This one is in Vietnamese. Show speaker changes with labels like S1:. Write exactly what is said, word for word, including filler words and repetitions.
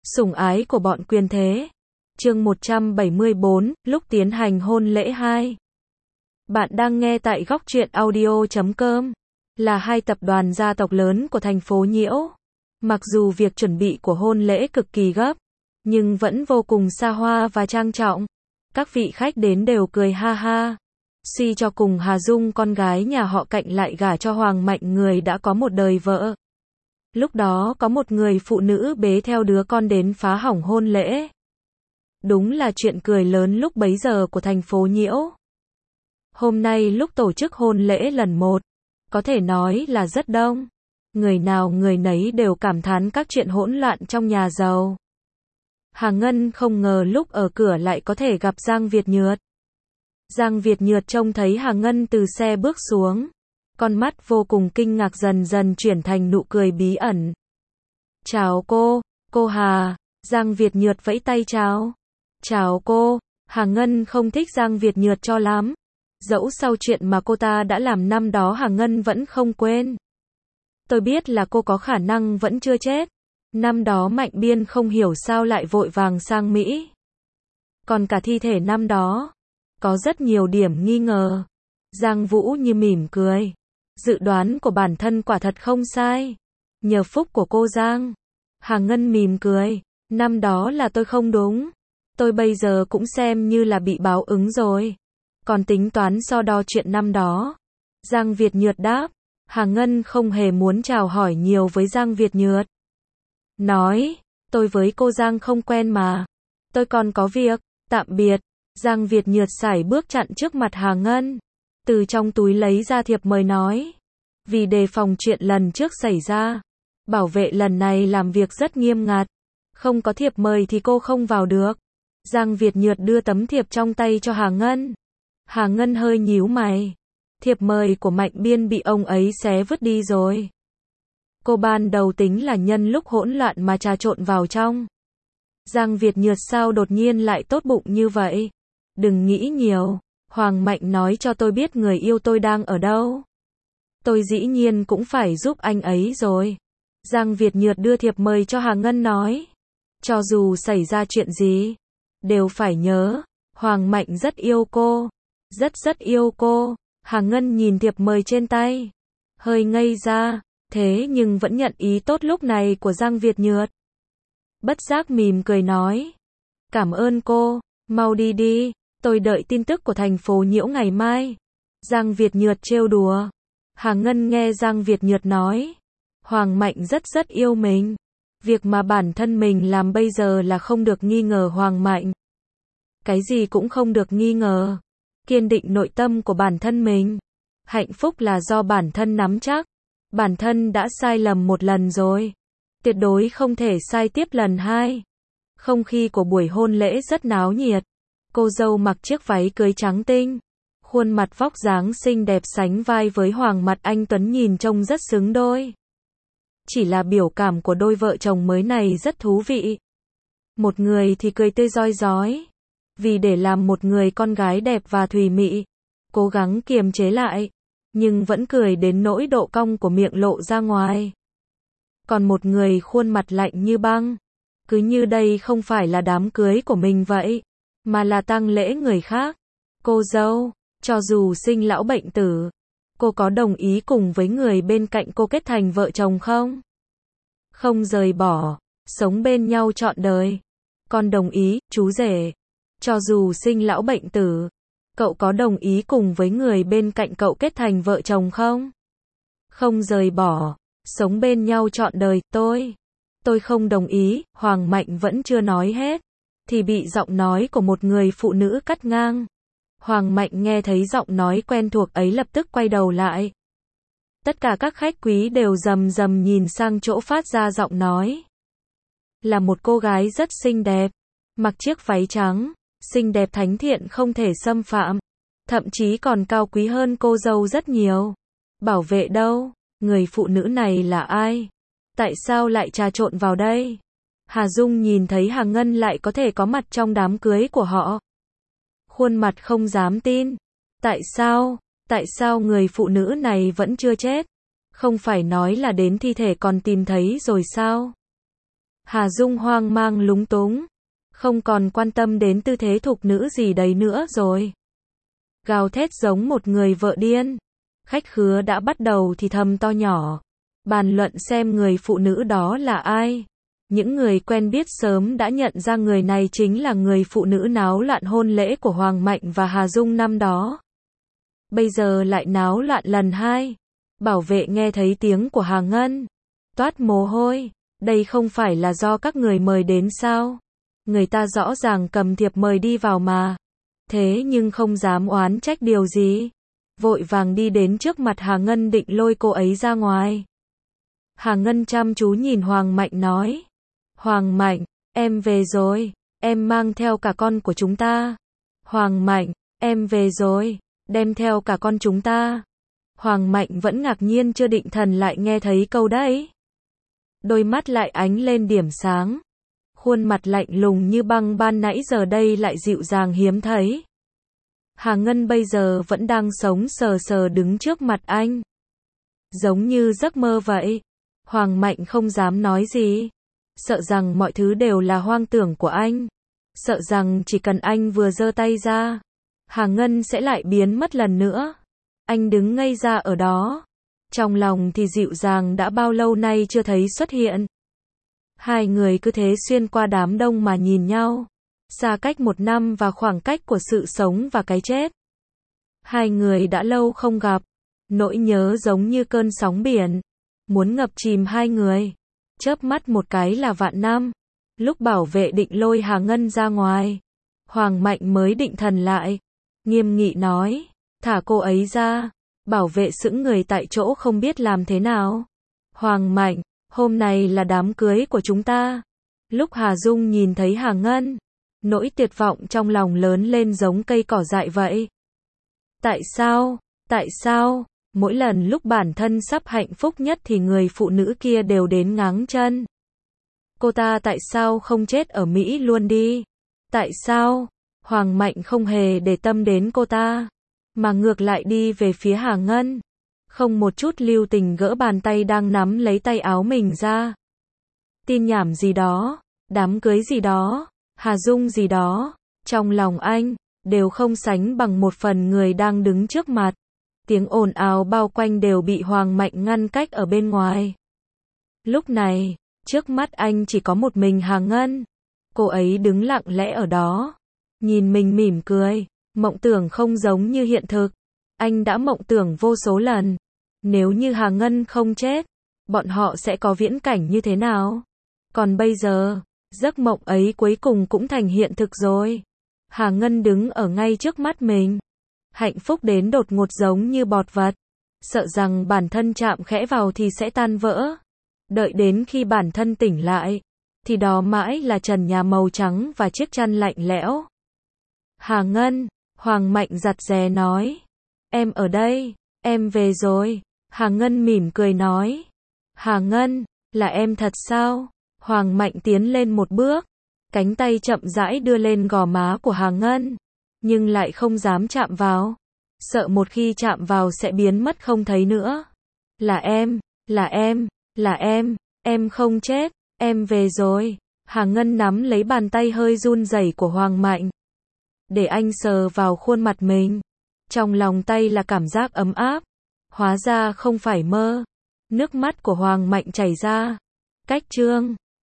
S1: Sủng ái của bọn quyền thế. Chương một trăm bảy mươi bốn, lúc tiến hành hôn lễ hai. Bạn đang nghe tại góc truyện audio chấm com, là hai tập đoàn gia tộc lớn của thành phố Nhiễu. Mặc dù việc chuẩn bị của hôn lễ cực kỳ gấp, nhưng vẫn vô cùng xa hoa và trang trọng. Các vị khách đến đều cười ha ha. Suy cho cùng Hà Dung con gái nhà họ Cạnh lại gả cho Hoàng Mạnh, người đã có một đời vợ. Lúc đó có một người phụ nữ bế theo đứa con đến phá hỏng hôn lễ. Đúng là chuyện cười lớn lúc bấy giờ của thành phố Nhiễu. Hôm nay lúc tổ chức hôn lễ lần một, có thể nói là rất đông. Người nào người nấy đều cảm thán các chuyện hỗn loạn trong nhà giàu. Hà Ngân không ngờ lúc ở cửa lại có thể gặp Giang Việt Nhược. Giang Việt Nhược trông thấy Hà Ngân từ xe bước xuống. Con mắt vô cùng kinh ngạc dần dần chuyển thành nụ cười bí ẩn. Chào cô, cô Hà. Giang Việt Nhược vẫy tay chào. Chào cô. Hà Ngân không thích Giang Việt Nhược cho lắm. Dẫu sau chuyện mà cô ta đã làm năm đó Hà Ngân vẫn không quên. Tôi biết là cô có khả năng vẫn chưa chết. Năm đó Mạnh Biên không hiểu sao lại vội vàng sang Mỹ. Còn cả thi thể năm đó, có rất nhiều điểm nghi ngờ. Giang Vũ như mỉm cười. Dự đoán của bản thân quả thật không sai. Nhờ phúc của cô Giang. Hà Ngân mỉm cười. Năm đó là tôi không đúng. Tôi bây giờ cũng xem như là bị báo ứng rồi. Còn tính toán so đo chuyện năm đó. Giang Việt Nhược đáp. Hà Ngân không hề muốn chào hỏi nhiều với Giang Việt Nhược. Nói, tôi với cô Giang không quen mà. Tôi còn có việc, tạm biệt. Giang Việt Nhược sải bước chặn trước mặt Hà Ngân. Từ trong túi lấy ra thiệp mời nói. Vì đề phòng chuyện lần trước xảy ra, bảo vệ lần này làm việc rất nghiêm ngặt. Không có thiệp mời thì cô không vào được. Giang Việt Nhược đưa tấm thiệp trong tay cho Hà Ngân. Hà Ngân hơi nhíu mày. Thiệp mời của Mạnh Biên bị ông ấy xé vứt đi rồi. Cô ban đầu tính là nhân lúc hỗn loạn mà trà trộn vào trong. Giang Việt Nhược sao đột nhiên lại tốt bụng như vậy? Đừng nghĩ nhiều. Hoàng Mạnh nói cho tôi biết người yêu tôi đang ở đâu. Tôi dĩ nhiên cũng phải giúp anh ấy rồi. Giang Việt Nhược đưa thiệp mời cho Hà Ngân nói. Cho dù xảy ra chuyện gì, đều phải nhớ, Hoàng Mạnh rất yêu cô. Rất rất yêu cô. Hà Ngân nhìn thiệp mời trên tay. Hơi ngây ra, thế nhưng vẫn nhận ý tốt lúc này của Giang Việt Nhược. Bất giác mỉm cười nói. Cảm ơn cô, mau đi đi. Tôi đợi tin tức của thành phố Nhiễu ngày mai. Giang Việt Nhược trêu đùa. Hà Ngân nghe Giang Việt Nhược nói. Hoàng Mạnh rất rất yêu mình. Việc mà bản thân mình làm bây giờ là không được nghi ngờ Hoàng Mạnh. Cái gì cũng không được nghi ngờ. Kiên định nội tâm của bản thân mình. Hạnh phúc là do bản thân nắm chắc. Bản thân đã sai lầm một lần rồi. Tuyệt đối không thể sai tiếp lần hai. Không khí của buổi hôn lễ rất náo nhiệt. Cô dâu mặc chiếc váy cưới trắng tinh. Khuôn mặt vóc dáng xinh đẹp sánh vai với Hoàng Mặt anh tuấn nhìn trông rất xứng đôi. Chỉ là biểu cảm của đôi vợ chồng mới này rất thú vị. Một người thì cười tươi rói rói. Vì để làm một người con gái đẹp và thùy mị. Cố gắng kiềm chế lại. Nhưng vẫn cười đến nỗi độ cong của miệng lộ ra ngoài. Còn một người khuôn mặt lạnh như băng. Cứ như đây không phải là đám cưới của mình vậy. Mà là tang lễ người khác. Cô dâu, cho dù sinh lão bệnh tử, cô có đồng ý cùng với người bên cạnh cô kết thành vợ chồng không? Không rời bỏ, sống bên nhau trọn đời. Con đồng ý, chú rể. Cho dù sinh lão bệnh tử, cậu có đồng ý cùng với người bên cạnh cậu kết thành vợ chồng không? Không rời bỏ, sống bên nhau trọn đời, tôi. Tôi không đồng ý, Hoàng Mạnh vẫn chưa nói hết. Thì bị giọng nói của một người phụ nữ cắt ngang. Hoàng Mạnh nghe thấy giọng nói quen thuộc ấy lập tức quay đầu lại. Tất cả các khách quý đều rầm rầm nhìn sang chỗ phát ra giọng nói. Là một cô gái rất xinh đẹp. Mặc chiếc váy trắng. Xinh đẹp thánh thiện không thể xâm phạm. Thậm chí còn cao quý hơn cô dâu rất nhiều. Bảo vệ đâu? Người phụ nữ này là ai? Tại sao lại trà trộn vào đây? Hà Dung nhìn thấy Hà Ngân lại có thể có mặt trong đám cưới của họ. Khuôn mặt không dám tin. Tại sao? Tại sao người phụ nữ này vẫn chưa chết? Không phải nói là đến thi thể còn tìm thấy rồi sao? Hà Dung hoang mang lúng túng, không còn quan tâm đến tư thế thục nữ gì đấy nữa rồi. Gào thét giống một người vợ điên. Khách khứa đã bắt đầu thì thầm to nhỏ, bàn luận xem người phụ nữ đó là ai. Những người quen biết sớm đã nhận ra người này chính là người phụ nữ náo loạn hôn lễ của Hoàng Mạnh và Hà Dung năm đó. Bây giờ lại náo loạn lần hai. Bảo vệ nghe thấy tiếng của Hà Ngân, toát mồ hôi. Đây không phải là do các người mời đến sao? Người ta rõ ràng cầm thiệp mời đi vào mà. Thế nhưng không dám oán trách điều gì. Vội vàng đi đến trước mặt Hà Ngân định lôi cô ấy ra ngoài. Hà Ngân chăm chú nhìn Hoàng Mạnh nói. Hoàng Mạnh, em về rồi, em mang theo cả con của chúng ta. Hoàng Mạnh, em về rồi, đem theo cả con chúng ta. Hoàng Mạnh vẫn ngạc nhiên chưa định thần lại nghe thấy câu đấy. Đôi mắt lại ánh lên điểm sáng. Khuôn mặt lạnh lùng như băng ban nãy giờ đây lại dịu dàng hiếm thấy. Hà Ngân bây giờ vẫn đang sống sờ sờ đứng trước mặt anh. Giống như giấc mơ vậy. Hoàng Mạnh không dám nói gì. Sợ rằng mọi thứ đều là hoang tưởng của anh. Sợ rằng chỉ cần anh vừa giơ tay ra, Hà Ngân sẽ lại biến mất lần nữa. Anh đứng ngây ra ở đó. Trong lòng thì dịu dàng đã bao lâu nay chưa thấy xuất hiện. Hai người cứ thế xuyên qua đám đông mà nhìn nhau. Xa cách một năm và khoảng cách của sự sống và cái chết. Hai người đã lâu không gặp. Nỗi nhớ giống như cơn sóng biển. Muốn ngập chìm hai người. Chớp mắt một cái là vạn năm. Lúc bảo vệ định lôi Hà Ngân ra ngoài, Hoàng Mạnh mới định thần lại. Nghiêm nghị nói, thả cô ấy ra. Bảo vệ sững người tại chỗ không biết làm thế nào. Hoàng Mạnh, hôm nay là đám cưới của chúng ta. Lúc Hà Dung nhìn thấy Hà Ngân, nỗi tuyệt vọng trong lòng lớn lên giống cây cỏ dại vậy. Tại sao? Tại sao? Mỗi lần lúc bản thân sắp hạnh phúc nhất thì người phụ nữ kia đều đến ngáng chân. Cô ta tại sao không chết ở Mỹ luôn đi? Tại sao? Hoàng Mạnh không hề để tâm đến cô ta, mà ngược lại đi về phía Hà Ngân. Không một chút lưu tình gỡ bàn tay đang nắm lấy tay áo mình ra. Tin nhảm gì đó, đám cưới gì đó, Hà Dung gì đó, trong lòng anh, đều không sánh bằng một phần người đang đứng trước mặt. Tiếng ồn ào bao quanh đều bị Hoàng Mạnh ngăn cách ở bên ngoài. Lúc này, trước mắt anh chỉ có một mình Hà Ngân. Cô ấy đứng lặng lẽ ở đó, nhìn mình mỉm cười. Mộng tưởng không giống như hiện thực. Anh đã mộng tưởng vô số lần. Nếu như Hà Ngân không chết, bọn họ sẽ có viễn cảnh như thế nào? Còn bây giờ, giấc mộng ấy cuối cùng cũng thành hiện thực rồi. Hà Ngân đứng ở ngay trước mắt mình. Hạnh phúc đến đột ngột giống như bọt vật. Sợ rằng bản thân chạm khẽ vào thì sẽ tan vỡ. Đợi đến khi bản thân tỉnh lại, thì đó mãi là trần nhà màu trắng và chiếc chăn lạnh lẽo. Hà Ngân, Hoàng Mạnh giặt dè nói. Em ở đây, em về rồi. Hà Ngân mỉm cười nói. Hà Ngân, là em thật sao? Hoàng Mạnh tiến lên một bước. Cánh tay chậm rãi đưa lên gò má của Hà Ngân. Nhưng lại không dám chạm vào. Sợ một khi chạm vào sẽ biến mất không thấy nữa. Là em, là em, là em, em không chết, em về rồi. Hà Ngân nắm lấy bàn tay hơi run rẩy của Hoàng Mạnh. Để anh sờ vào khuôn mặt mình. Trong lòng tay là cảm giác ấm áp. Hóa ra không phải mơ. Nước mắt của Hoàng Mạnh chảy ra. Cách chương